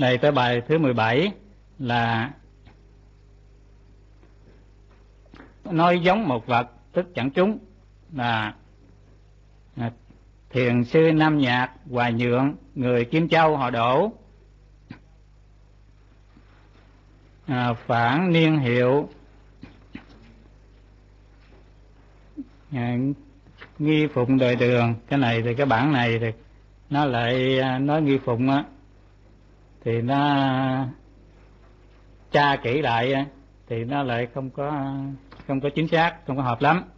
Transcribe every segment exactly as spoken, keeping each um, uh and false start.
Này tới bài thứ mười bảy là nói giống một vật tức chẳng trúng, là thiền sư Nam Nhạc Hoài Nhượng người Kim Châu họ Đỗ, à, phản niên hiệu à, nghi phụng đời Đường. Cái này thì cái bản này thì nó lại nói nghi phụng á, thì nó tra kỹ lại thì nó lại không có không có chính xác, không có hợp lắm.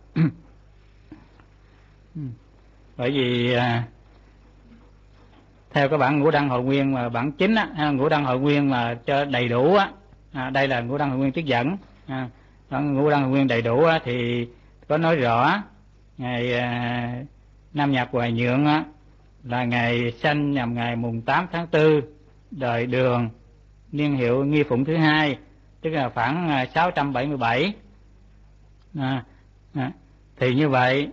Bởi vì à, theo cái bản Ngũ Đăng Hội Nguyên mà bản chính á, Ngũ Đăng Hội Nguyên mà cho đầy đủ á, à, đây là Ngũ Đăng Hội Nguyên trích dẫn, à, Ngũ Đăng Hội Nguyên đầy đủ á, thì có nói rõ ngày à, Nam Nhạc Hoài Nhượng á, là ngày sanh nhằm ngày mùng tám tháng tư đời Đường, niên hiệu nghi phụng thứ hai, tức là khoảng sáu trăm bảy mươi bảy. À, à, thì như vậy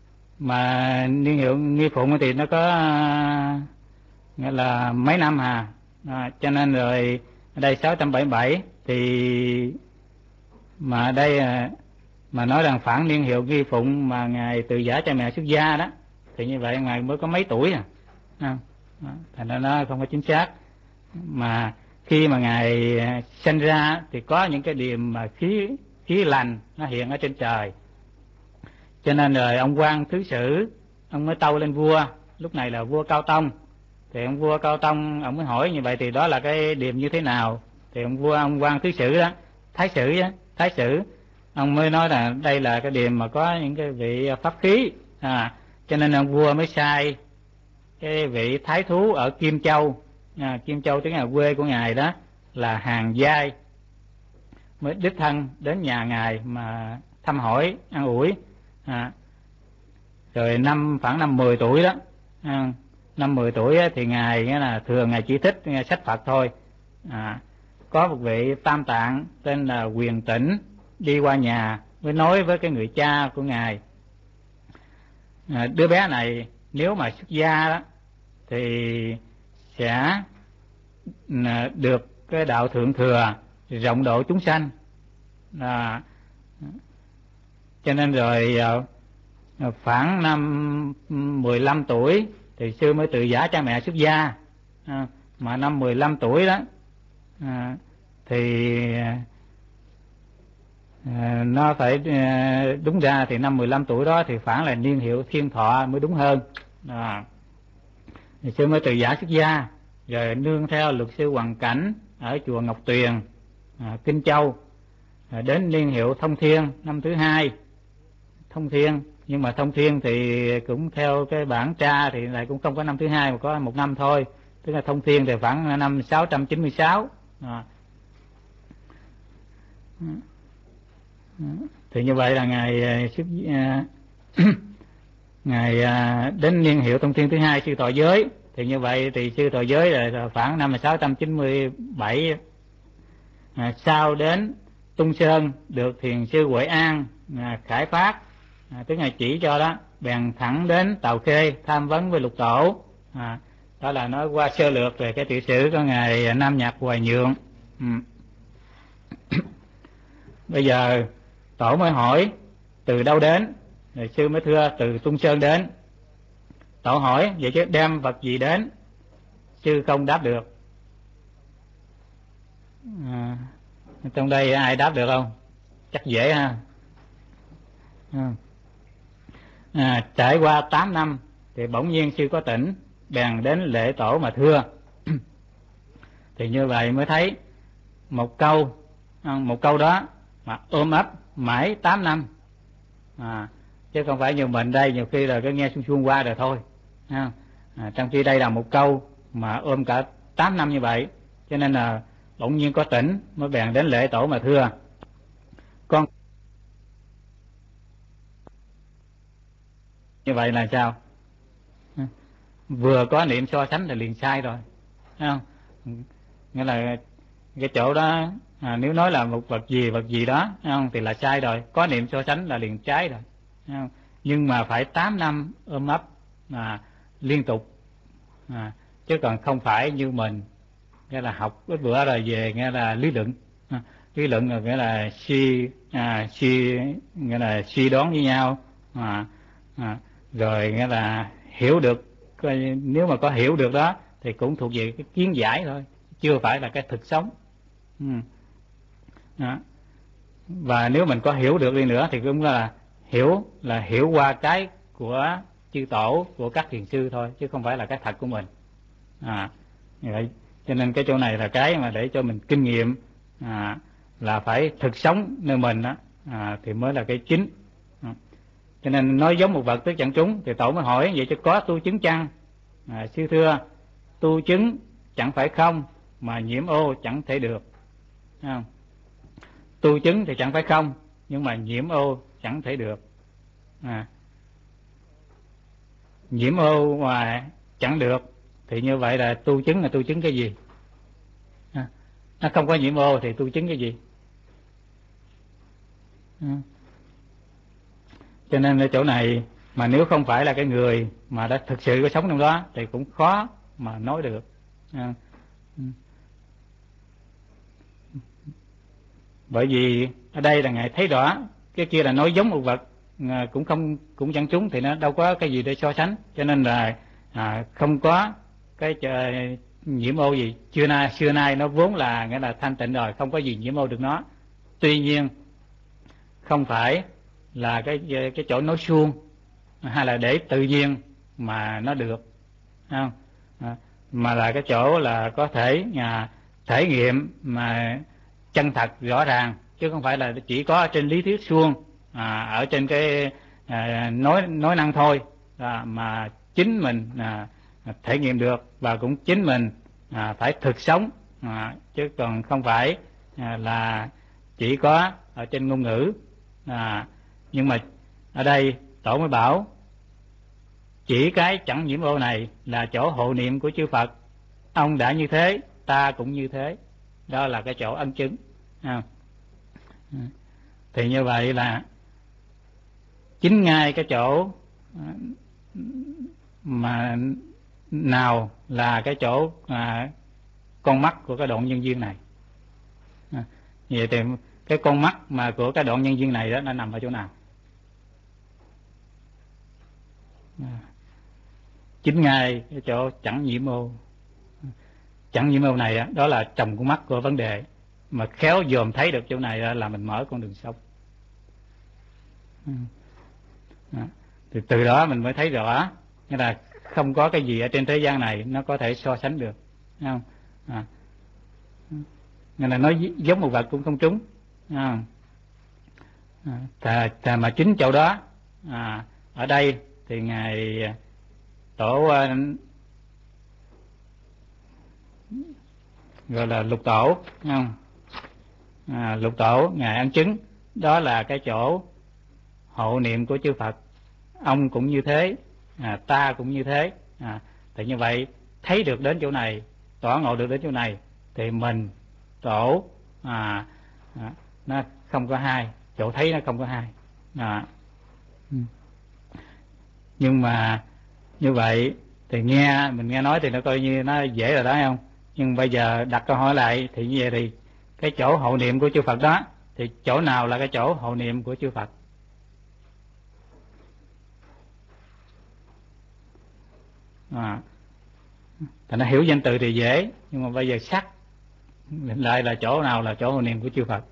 mà niên hiệu nghi phụng thì nó có à, nghĩa là mấy năm à, à cho nên rồi ở đây sáu trăm bảy mươi bảy thì mà đây à, mà nói rằng phản niên hiệu nghi phụng mà ngài từ giả cha mẹ xuất gia đó, thì như vậy ngài mới có mấy tuổi à, à thành ra nó không có chính xác. Mà khi mà ngài sinh ra thì có những cái điểm mà khí khí lành nó hiện ở trên trời, cho nên rồi ông quan thứ sử ông mới tâu lên vua, lúc này là vua Cao Tông. Thì ông vua Cao Tông ông mới hỏi như vậy thì đó là cái điểm như thế nào, thì ông vua ông quan thứ sử đó, thái sử á, thái sử ông mới nói là đây là cái điểm mà có những cái vị pháp khí, à cho nên ông vua mới sai cái vị thái thú ở Kim Châu, à, Kim Châu tức là quê của ngài đó, là Hàng Giai, mới đích thân đến nhà ngài mà thăm hỏi an ủi. À, rồi năm khoảng năm mười tuổi đó, à, năm mười tuổi thì ngài nghĩa là thường ngài chỉ thích nghe sách Phật thôi. À, có một vị Tam Tạng tên là Quyền Tĩnh đi qua nhà mới nói với cái người cha của ngài, à, đứa bé này nếu mà xuất gia đó thì sẽ được cái đạo thượng thừa rộng độ chúng sanh, à, cho nên rồi khoảng năm mười lăm tuổi thì sư mới từ giả cha mẹ xuất gia, à, mà năm mười lăm tuổi đó à, thì à, nó phải à, đúng ra thì năm mười lăm tuổi đó thì phản là niên hiệu thiên thọ mới đúng hơn. À, thì sư mới từ giả xuất gia, rồi nương theo luật sư Hoàn Cảnh ở chùa Ngọc Tuyền, à, Kinh Châu, à, đến niên hiệu Thông Thiên năm thứ hai. Thông Thiên, nhưng mà Thông Thiên thì cũng theo cái bản tra thì lại cũng không có năm thứ hai mà có một năm thôi, tức là Thông Thiên thì khoảng năm sáu trăm chín mươi sáu. À. Thì như vậy là ngày xuất ngày đến niên hiệu Thông Thiên thứ hai sư thọ giới, thì như vậy thì sư thọ giới là khoảng năm sáu trăm chín mươi bảy. À, sau đến Tung Sơn được thiền sư Huệ An à, khải phát, à, tức là chỉ cho đó, bèn thẳng đến Tàu Khê tham vấn với Lục Tổ. À, đó là nói qua sơ lược về cái tiểu sử của ngài Nam Nhạc Hoài Nhượng. Ừ. Bây giờ Tổ mới hỏi từ đâu đến, rồi sư mới thưa từ Tung Sơn đến. Tổ hỏi vậy chứ đem vật gì đến, sư không đáp được. À, trong đây ai đáp được không? Chắc dễ ha. À, à, trải qua tám năm thì bỗng nhiên sư có tỉnh, bèn đến lễ Tổ mà thưa. Thì như vậy mới thấy một câu, một câu đó mà ôm ấp mãi tám năm, à, chứ không phải như mình đây nhiều khi là cứ nghe xuông xuông qua rồi thôi. À, trong khi đây là một câu mà ôm cả tám năm như vậy, cho nên là bỗng nhiên có tỉnh mới bèn đến lễ Tổ mà thưa. Con như vậy là sao? Vừa có niệm so sánh là liền sai rồi, thấy không? Nghĩa là cái chỗ đó à, nếu nói là một vật gì vật gì đó, thấy không, thì là sai rồi, có niệm so sánh là liền trái rồi, thấy không? Nhưng mà phải tám năm ôm ấp à, liên tục, à, chứ còn không phải như mình nghĩa là học ít bữa rồi về nghĩa là lý luận. À, lý luận là nghĩa là suy à, suy nghĩa là suy đoán với nhau, à, à, rồi nghĩa là hiểu được. Nếu mà có hiểu được đó thì cũng thuộc về cái kiến giải thôi, chưa phải là cái thực sống. Ừ. Đó. Và nếu mình có hiểu được đi nữa thì cũng là hiểu là hiểu qua cái của chư tổ, của các thiền sư thôi, chứ không phải là cái thật của mình. À, vậy cho nên cái chỗ này là cái mà để cho mình kinh nghiệm, à, là phải thực sống nơi mình đó, à, thì mới là cái chính. À, cho nên nói giống một vật tức chẳng trúng, thì tổ mới hỏi vậy cho có tu chứng chăng? À, sư thưa, tu chứng chẳng phải không, mà nhiễm ô chẳng thể được. À, tu chứng thì chẳng phải không, nhưng mà nhiễm ô chẳng thể được. À, nhiễm ô mà chẳng được thì như vậy là tu chứng là tu chứng cái gì? À, nó không có nhiễm ô thì tu chứng cái gì? À, cho nên ở chỗ này mà nếu không phải là cái người mà đã thực sự có sống trong đó thì cũng khó mà nói được. À, bởi vì ở đây là ngài thấy rõ, cái kia là nói giống một vật, à, cũng không cũng chẳng trúng, thì nó đâu có cái gì để so sánh, cho nên là à, không có cái uh, nhiễm ô gì. Xưa nay xưa nay nó vốn là nghĩa là thanh tịnh rồi, không có gì nhiễm ô được nó. Tuy nhiên không phải là cái cái chỗ nói suông hay là để tự nhiên mà nó được, không? À, mà là cái chỗ là có thể à, thể nghiệm mà chân thật rõ ràng, chứ không phải là chỉ có trên lý thuyết suông, à, ở trên cái à, nói nói năng thôi, à, mà chính mình à, thể nghiệm được, và cũng chính mình à, phải thực sống, à, chứ còn không phải à, là chỉ có ở trên ngôn ngữ. À, nhưng mà ở đây tổ mới bảo chỉ cái chẳng nhiễm ô này là chỗ hộ niệm của chư Phật. Ông đã như thế, ta cũng như thế. Đó là cái chỗ ân chứng. À, thì như vậy là chính ngay cái chỗ mà nào là cái chỗ à, con mắt của cái đoạn nhân duyên này. À, vậy thì cái con mắt mà của cái đoạn nhân duyên này đó nó nằm ở chỗ nào? À, chính ngay cái chỗ chẳng nhiễm ô. Chẳng nhiễm ô này đó, đó là trồng con mắt của vấn đề, mà khéo dòm thấy được chỗ này đó là mình mở con đường sống. À, thì từ đó mình mới thấy rõ, nghĩa là không có cái gì ở trên thế gian này nó có thể so sánh được, thấy không? À, nên là nói giống một vật cũng không trúng. À, à, thà mà chính chỗ đó, à, ở đây thì ngài tổ uh, gọi là lục tổ, thấy không? À, lục tổ ngài ăn chứng, đó là cái chỗ hộ niệm của chư Phật. Ông cũng như thế, à, ta cũng như thế. À, thì như vậy thấy được đến chỗ này, tỏ ngộ được đến chỗ này, thì mình tổ à, à, nó không có hai, chỗ thấy nó không có hai. À, nhưng mà như vậy thì nghe mình nghe nói thì nó coi như nó dễ rồi đó, không? Nhưng bây giờ đặt câu hỏi lại thì như vậy thì cái chỗ hộ niệm của chư Phật đó thì chỗ nào là cái chỗ hộ niệm của chư Phật? À, thì nó hiểu danh từ thì dễ, nhưng mà bây giờ sắc lại là chỗ nào là chỗ hộ niệm của chư Phật?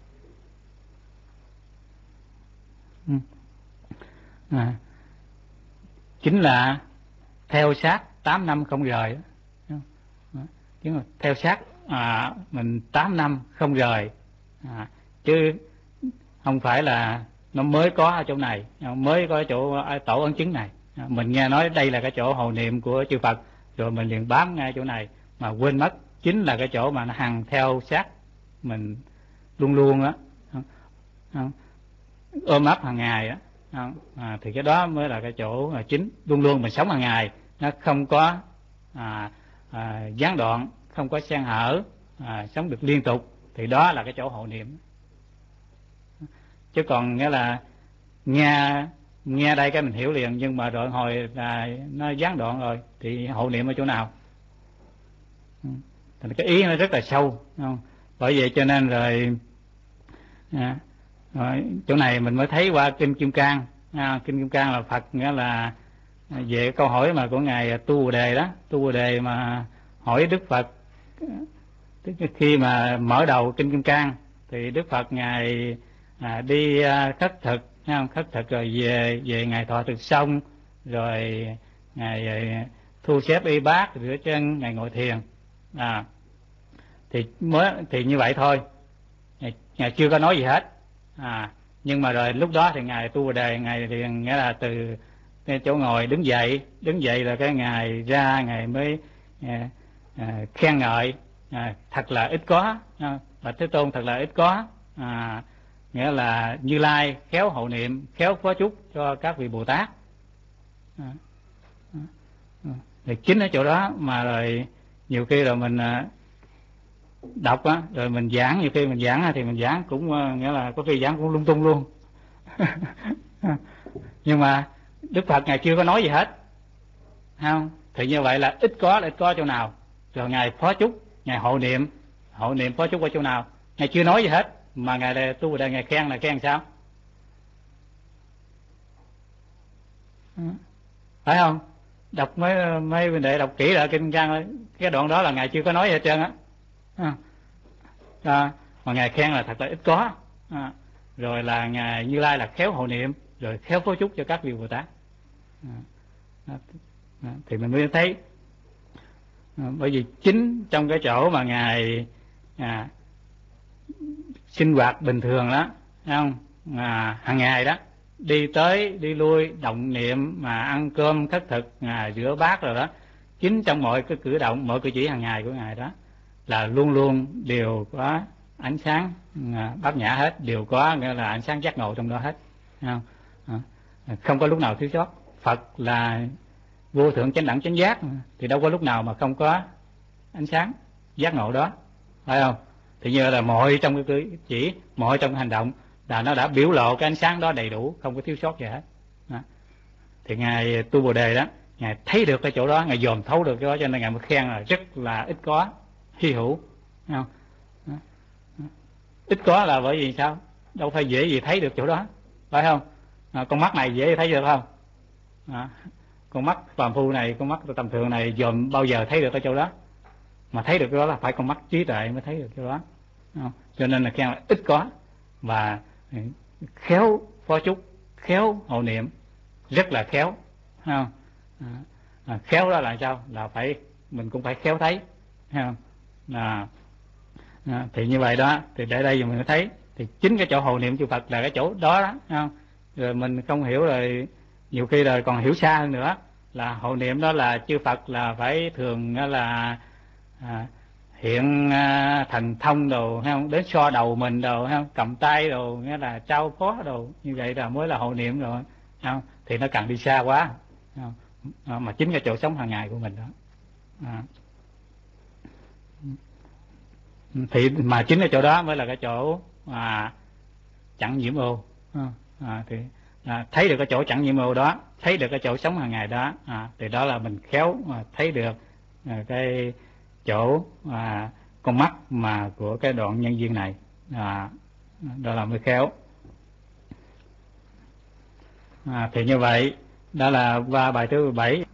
À, chính là theo sát tám năm không rời. Chứ mà theo sát à, mình tám năm không rời, à, chứ không phải là nó mới có ở chỗ này, mới có chỗ tổ ấn chứng này. À, mình nghe nói đây là cái chỗ hộ niệm của chư Phật, rồi mình liền bám ngay chỗ này mà quên mất chính là cái chỗ mà nó hằng theo sát mình luôn luôn đó, ôm ấp hàng ngày đó. À, thì cái đó mới là cái chỗ là chính, luôn luôn mình sống hàng ngày, nó không có à, à, gián đoạn, không có xen hở, à, sống được liên tục, thì đó là cái chỗ hộ niệm. Chứ còn nghĩa là nghe nghe đây cái mình hiểu liền, nhưng mà rồi hồi là nó gián đoạn rồi thì hộ niệm ở chỗ nào? Thành cái ý nó rất là sâu, không? Bởi vậy cho nên rồi, à, rồi chỗ này mình mới thấy qua kinh Kim Cang. À, kinh Kim Cang là Phật nghĩa là về câu hỏi mà của ngài Tu Bồ Đề đó, Tu Bồ Đề mà hỏi Đức Phật, tức khi mà mở đầu kinh Kim Cang thì Đức Phật ngài à, đi à, khất thực, không? Khất thực rồi về về ngài thọ thực xong rồi ngài à, thu xếp y bát, rửa chân, ngài ngồi thiền. À, thì mới thì như vậy thôi, ngài, ngài chưa có nói gì hết. À, nhưng mà rồi lúc đó thì ngài Tu Bồ Đề ngài thì nghĩa là từ cái chỗ ngồi đứng dậy, đứng dậy là cái ngài ra ngài mới à, à, khen ngợi à, thật là ít có, à, Bạch Thế Tôn thật là ít có, à, nghĩa là Như Lai khéo hộ niệm, khéo phó chúc cho các vị Bồ Tát. À, à, à. Thì chính ở chỗ đó mà rồi nhiều khi rồi mình à, đọc á, rồi mình giảng, nhiều khi mình giảng thì mình giảng cũng uh, nghĩa là có khi giảng cũng lung tung luôn. Nhưng mà Đức Phật ngài chưa có nói gì hết, không? Thì như vậy là ít có là ít có chỗ nào, rồi ngài phó chúc, ngài hộ niệm, hộ niệm phó chúc ở chỗ nào, ngài chưa nói gì hết mà ngài là Tu Bồ Đề ngài khen là khen sao? Phải không? Đọc mấy mấy vấn đề đọc kỹ lại kinh Cang, cái đoạn đó là ngài chưa có nói gì hết trơn á. À, mà ngài khen là thật là ít có. À, rồi là ngài Như Lai là khéo hộ niệm, rồi khéo phó chúc cho các vị Bồ Tát. À, à, à, thì mình mới thấy à, bởi vì chính trong cái chỗ mà ngài à, sinh hoạt bình thường đó, thấy không? À, hàng ngày đó đi tới đi lui động niệm mà ăn cơm khất thực, ngài rửa bát rồi đó, chính trong mọi cái cử động, mọi cử chỉ hàng ngày của ngài đó là luôn luôn đều có ánh sáng à, bát nhã hết, đều có nghĩa là ánh sáng giác ngộ trong đó hết, không? À, không có lúc nào thiếu sót. Phật là vô thượng chánh đẳng chánh giác thì đâu có lúc nào mà không có ánh sáng giác ngộ đó, phải không? Thì như là mọi trong cái cử chỉ, mọi trong cái hành động là nó đã biểu lộ cái ánh sáng đó đầy đủ, không có thiếu sót gì hết. Đó. Thì ngài Tu Bồ Đề đó, ngài thấy được cái chỗ đó, ngài dòm thấu được cái đó, cho nên ngài mới khen là rất là ít có, hy hữu, không? Đó. Đó. Ít có là bởi vì sao? Đâu phải dễ gì thấy được chỗ đó, phải không? À, con mắt này dễ thấy được không? À, con mắt phàm phu này, con mắt tầm thường này dòm bao giờ thấy được cái chỗ đó? Mà thấy được cái đó là phải con mắt trí tuệ mới thấy được cái đó. Không? Cho nên là khen là ít có, và khéo phó chúc, khéo hộ niệm, rất là khéo, không? À, à, khéo đó là sao? Là phải mình cũng phải khéo thấy, không? À, à, thì như vậy đó, thì để đây mình thấy thì chính cái chỗ hộ niệm chư Phật là cái chỗ đó đó, không? Rồi mình không hiểu rồi nhiều khi rồi còn hiểu xa hơn nữa, là hộ niệm đó là chư Phật là phải thường là à, hiện à, thần thông đồ, hay không? Đến so đầu mình đồ, hay không? Cầm tay đồ, nghĩa là trao phó đồ, như vậy là mới là hộ niệm rồi, không? Thì nó càng đi xa quá, không? À, mà chính cái chỗ sống hàng ngày của mình đó. À. Thì mà chính cái chỗ đó mới là cái chỗ à, chẳng nhiễm ô. À, thì à, thấy được cái chỗ chẳng nhiễm ô đó, thấy được cái chỗ sống hàng ngày đó, à, thì đó là mình khéo mà thấy được à, cái chỗ à, con mắt mà của cái đoạn nhân duyên này, à, đó là mới khéo. À, thì như vậy đó là qua bài thứ bảy.